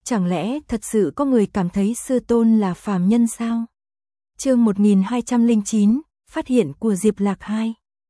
Chẳng lẽ thật sự có người cảm thấy sư tôn là phàm nhân sao? Chương 1209, phát hiện của Diệp Lạc 2.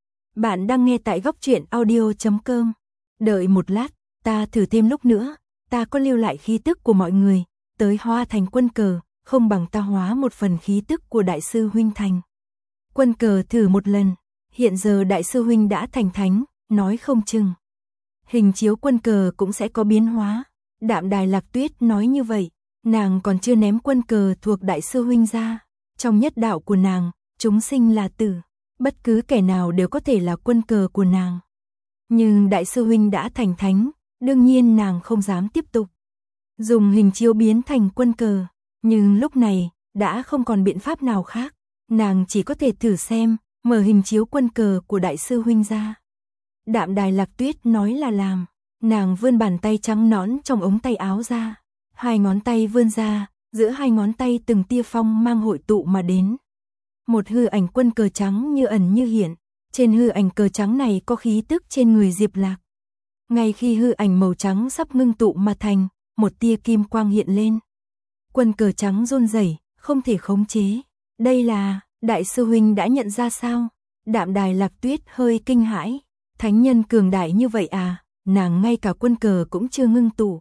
Bạn đang nghe tại góc truyện audio.com. Đợi một lát, ta thử thêm lúc nữa, ta có lưu lại khí tức của mọi người, tới hóa thành quân cờ, không bằng ta hóa một phần khí tức của đại sư huynh thành quân cờ thử một lần. Hiện giờ đại sư huynh đã thành thánh, nói không chừng hình chiếu quân cờ cũng sẽ có biến hóa. Đạm Đài Lạc Tuyết nói như vậy, nàng còn chưa ném quân cờ thuộc đại sư huynh ra. Trong nhất đạo của nàng, chúng sinh là tử, bất cứ kẻ nào đều có thể là quân cờ của nàng. Nhưng đại sư huynh đã thành thánh, đương nhiên nàng không dám tiếp tục dùng hình chiếu biến thành quân cờ. Nhưng lúc này, đã không còn biện pháp nào khác, nàng chỉ có thể thử xem, mở hình chiếu quân cờ của đại sư huynh ra. Đạm Đài Lạc Tuyết nói là làm, nàng vươn bàn tay trắng nõn trong ống tay áo ra, hai ngón tay vươn ra, giữa hai ngón tay từng tia phong mang hội tụ mà đến. Một hư ảnh quân cờ trắng như ẩn như hiện, trên hư ảnh cờ trắng này có khí tức trên người Diệp Lạc. Ngay khi hư ảnh màu trắng sắp ngưng tụ mà thành, một tia kim quang hiện lên. Quân cờ trắng run rẩy, không thể khống chế. Đây là, đại sư huynh đã nhận ra sao? Đạm Đài Lạc Tuyết hơi kinh hãi. Thánh nhân cường đại như vậy à? Nàng ngay cả quân cờ cũng chưa ngưng tụ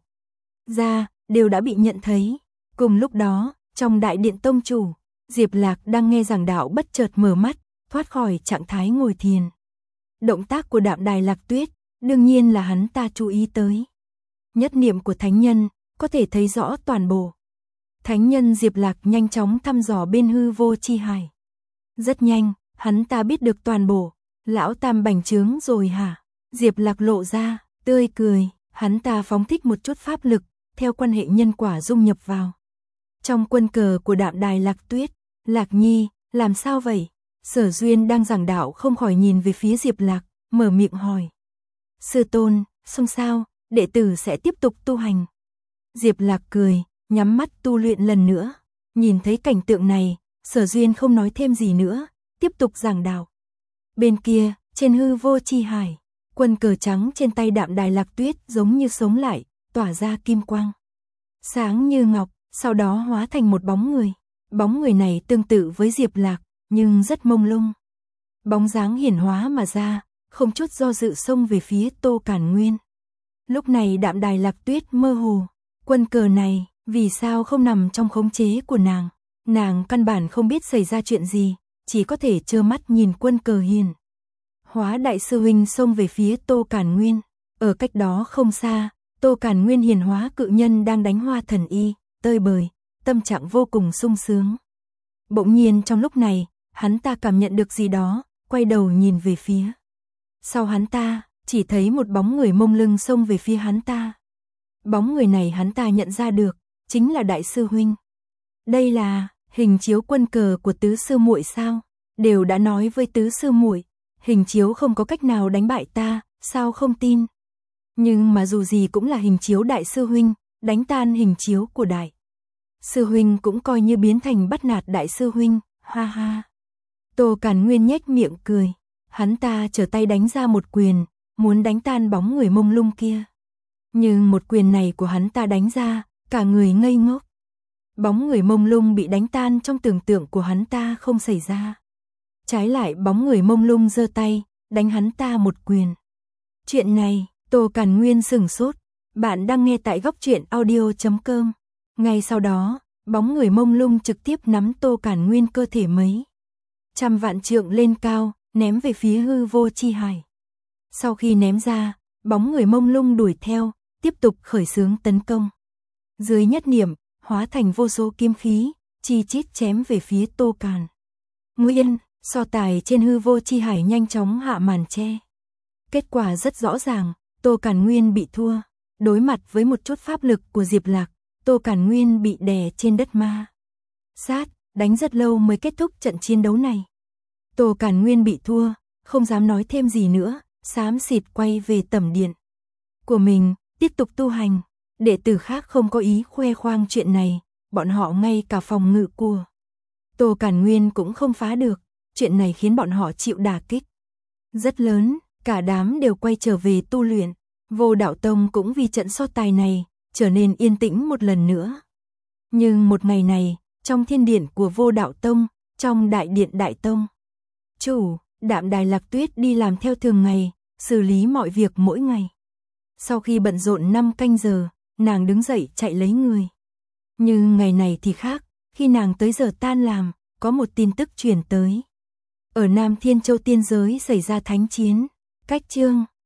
ra, đều đã bị nhận thấy. Cùng lúc đó, trong đại điện tông chủ, Diệp Lạc đang nghe giảng đạo bất chợt mở mắt, thoát khỏi trạng thái ngồi thiền. Động tác của Đạm Đài Lạc Tuyết, đương nhiên là hắn ta chú ý tới. Nhất niệm của thánh nhân, có thể thấy rõ toàn bộ. Thánh nhân Diệp Lạc nhanh chóng thăm dò bên hư vô chi hải. Rất nhanh, hắn ta biết được toàn bộ. Lão tam bành trướng rồi hả? Diệp Lạc lộ ra, tươi cười, hắn ta phóng thích một chút pháp lực, theo quan hệ nhân quả dung nhập vào trong quân cờ của Đạm Đài Lạc Tuyết. Lạc Nhi, làm sao vậy? Sở Duyên đang giảng đạo không khỏi nhìn về phía Diệp Lạc, mở miệng hỏi. Sư tôn, xong sao, đệ tử sẽ tiếp tục tu hành. Diệp Lạc cười, nhắm mắt tu luyện lần nữa. Nhìn thấy cảnh tượng này, Sở Duyên không nói thêm gì nữa, tiếp tục giảng đạo. Bên kia, trên hư vô chi hải, quân cờ trắng trên tay Đạm Đài Lạc Tuyết giống như sống lại, tỏa ra kim quang sáng như ngọc, sau đó hóa thành một bóng người. Bóng người này tương tự với Diệp Lạc, nhưng rất mông lung. Bóng dáng hiển hóa mà ra, không chút do dự xông về phía Tô Cản Nguyên. Lúc này Đạm Đài Lạc Tuyết mơ hồ, quân cờ này, vì sao không nằm trong khống chế của nàng? Nàng căn bản không biết xảy ra chuyện gì, chỉ có thể trơ mắt nhìn quân cờ hiền hóa đại sư huynh xông về phía Tô Cản Nguyên. Ở cách đó không xa, Tô Cản Nguyên hiền hóa cự nhân đang đánh hoa thần y, tơi bời, tâm trạng vô cùng sung sướng. Bỗng nhiên trong lúc này, hắn ta cảm nhận được gì đó, quay đầu nhìn về phía sau hắn ta, chỉ thấy một bóng người mông lưng xông về phía hắn ta. Bóng người này hắn ta nhận ra được, chính là đại sư huynh. Đây là hình chiếu quân cờ của tứ sư muội sao? Đều đã nói với tứ sư muội, hình chiếu không có cách nào đánh bại ta, sao không tin? Nhưng mà dù gì cũng là hình chiếu đại sư huynh, đánh tan hình chiếu của đại sư huynh cũng coi như biến thành bắt nạt đại sư huynh, ha ha. Tô Cản Nguyên nhếch miệng cười, hắn ta trở tay đánh ra một quyền, muốn đánh tan bóng người mông lung kia. Nhưng một quyền này của hắn ta đánh ra, cả người ngây ngốc. Bóng người mông lung bị đánh tan trong tưởng tượng của hắn ta không xảy ra. Trái lại bóng người mông lung giơ tay, đánh hắn ta một quyền. Chuyện này, Tô Cản Nguyên sửng sốt. Bạn đang nghe tại góc truyện audio.com. Ngay sau đó, bóng người mông lung trực tiếp nắm Tô Cản Nguyên cơ thể mấy trăm vạn trượng lên cao, ném về phía hư vô chi hải. Sau khi ném ra, bóng người mông lung đuổi theo, tiếp tục khởi xướng tấn công. Dưới nhất niệm, hóa thành vô số kiếm khí, chi chít chém về phía Tô Cản Nguyên. So tài trên hư vô chi hải nhanh chóng hạ màn che. Kết quả rất rõ ràng, Tô Cản Nguyên bị thua. Đối mặt với một chút pháp lực của Diệp Lạc, Tô Cản Nguyên bị đè trên đất ma sát, đánh rất lâu mới kết thúc trận chiến đấu này. Tô Cản Nguyên bị thua, không dám nói thêm gì nữa, xám xịt quay về tẩm điện của mình, tiếp tục tu hành. Đệ tử khác không có ý khoe khoang chuyện này, bọn họ ngay cả phòng ngự của Tô Cản Nguyên cũng không phá được. Chuyện này khiến bọn họ chịu đả kích rất lớn, cả đám đều quay trở về tu luyện. Vô Đạo Tông cũng vì trận so tài này, trở nên yên tĩnh một lần nữa. Nhưng một ngày này, trong thiên điện của Vô Đạo Tông, trong đại điện Đại Tông, chủ, Đạm Đài Lạc Tuyết đi làm theo thường ngày, xử lý mọi việc mỗi ngày. Sau khi bận rộn 5 canh giờ, nàng đứng dậy chạy lấy người. Nhưng ngày này thì khác, khi nàng tới giờ tan làm, có một tin tức truyền tới. Ở Nam Thiên Châu tiên giới xảy ra thánh chiến, cách chương